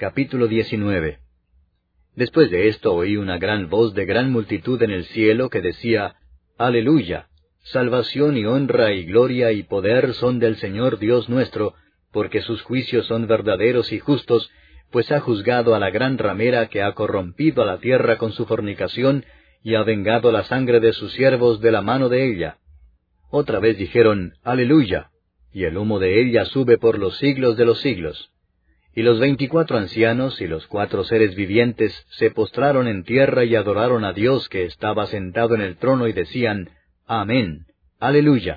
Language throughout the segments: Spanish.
Capítulo 19. Después de esto oí una gran voz de gran multitud en el cielo que decía, Aleluya, salvación y honra y gloria y poder son del Señor Dios nuestro, porque sus juicios son verdaderos y justos, pues ha juzgado a la gran ramera que ha corrompido a la tierra con su fornicación, y ha vengado la sangre de sus siervos de la mano de ella. Otra vez dijeron, Aleluya, y el humo de ella sube por los siglos de los siglos. Y los 24 ancianos y los 4 seres vivientes se postraron en tierra y adoraron a Dios que estaba sentado en el trono y decían, Amén, Aleluya.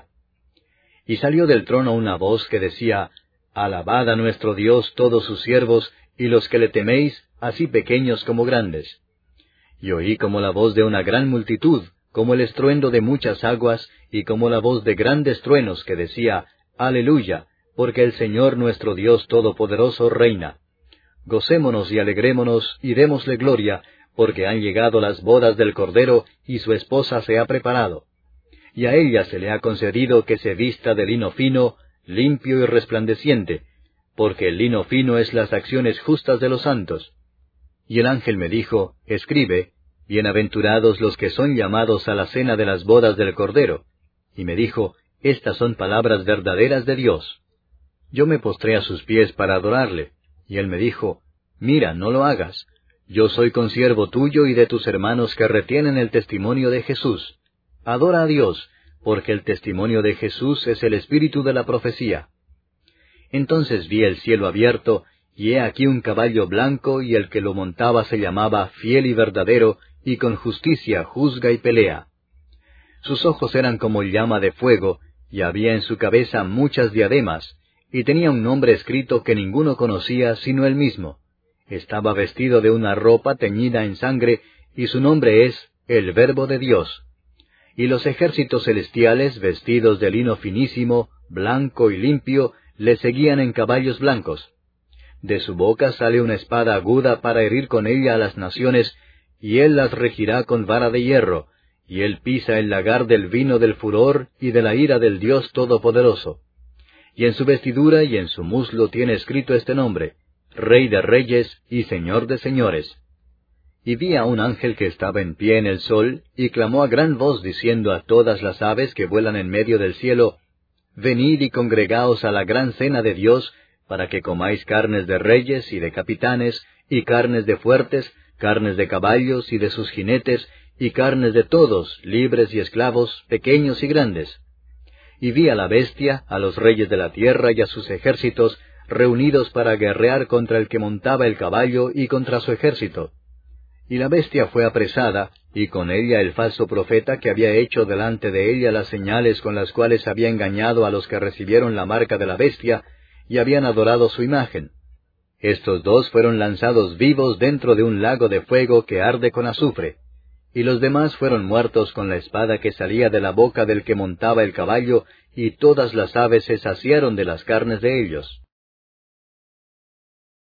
Y salió del trono una voz que decía, Alabad a nuestro Dios todos sus siervos, y los que le teméis, así pequeños como grandes. Y oí como la voz de una gran multitud, como el estruendo de muchas aguas, y como la voz de grandes truenos que decía, Aleluya, porque el Señor nuestro Dios Todopoderoso reina. Gocémonos y alegrémonos y démosle gloria, porque han llegado las bodas del Cordero, y su esposa se ha preparado. Y a ella se le ha concedido que se vista de lino fino, limpio y resplandeciente, porque el lino fino es las acciones justas de los santos. Y el ángel me dijo, Escribe, Bienaventurados los que son llamados a la cena de las bodas del Cordero. Y me dijo, Estas son palabras verdaderas de Dios. Yo me postré a sus pies para adorarle, y él me dijo, Mira, no lo hagas. Yo soy consiervo tuyo y de tus hermanos que retienen el testimonio de Jesús. Adora a Dios, porque el testimonio de Jesús es el espíritu de la profecía. Entonces vi el cielo abierto, y he aquí un caballo blanco, y el que lo montaba se llamaba Fiel y Verdadero, y con justicia juzga y pelea. Sus ojos eran como llama de fuego, y había en su cabeza muchas diademas, y tenía un nombre escrito que ninguno conocía sino él mismo. Estaba vestido de una ropa teñida en sangre, y su nombre es el Verbo de Dios. Y los ejércitos celestiales, vestidos de lino finísimo, blanco y limpio, le seguían en caballos blancos. De su boca sale una espada aguda para herir con ella a las naciones, y él las regirá con vara de hierro, y él pisa el lagar del vino del furor y de la ira del Dios Todopoderoso. Y en su vestidura y en su muslo tiene escrito este nombre, Rey de Reyes y Señor de Señores. Y vi a un ángel que estaba en pie en el sol, y clamó a gran voz diciendo a todas las aves que vuelan en medio del cielo, Venid y congregaos a la gran cena de Dios, para que comáis carnes de reyes y de capitanes, y carnes de fuertes, carnes de caballos y de sus jinetes, y carnes de todos, libres y esclavos, pequeños y grandes. Y vi a la bestia, a los reyes de la tierra y a sus ejércitos, reunidos para guerrear contra el que montaba el caballo y contra su ejército. Y la bestia fue apresada, y con ella el falso profeta que había hecho delante de ella las señales con las cuales había engañado a los que recibieron la marca de la bestia, y habían adorado su imagen. Estos dos fueron lanzados vivos dentro de un lago de fuego que arde con azufre. Y los demás fueron muertos con la espada que salía de la boca del que montaba el caballo, y todas las aves se saciaron de las carnes de ellos.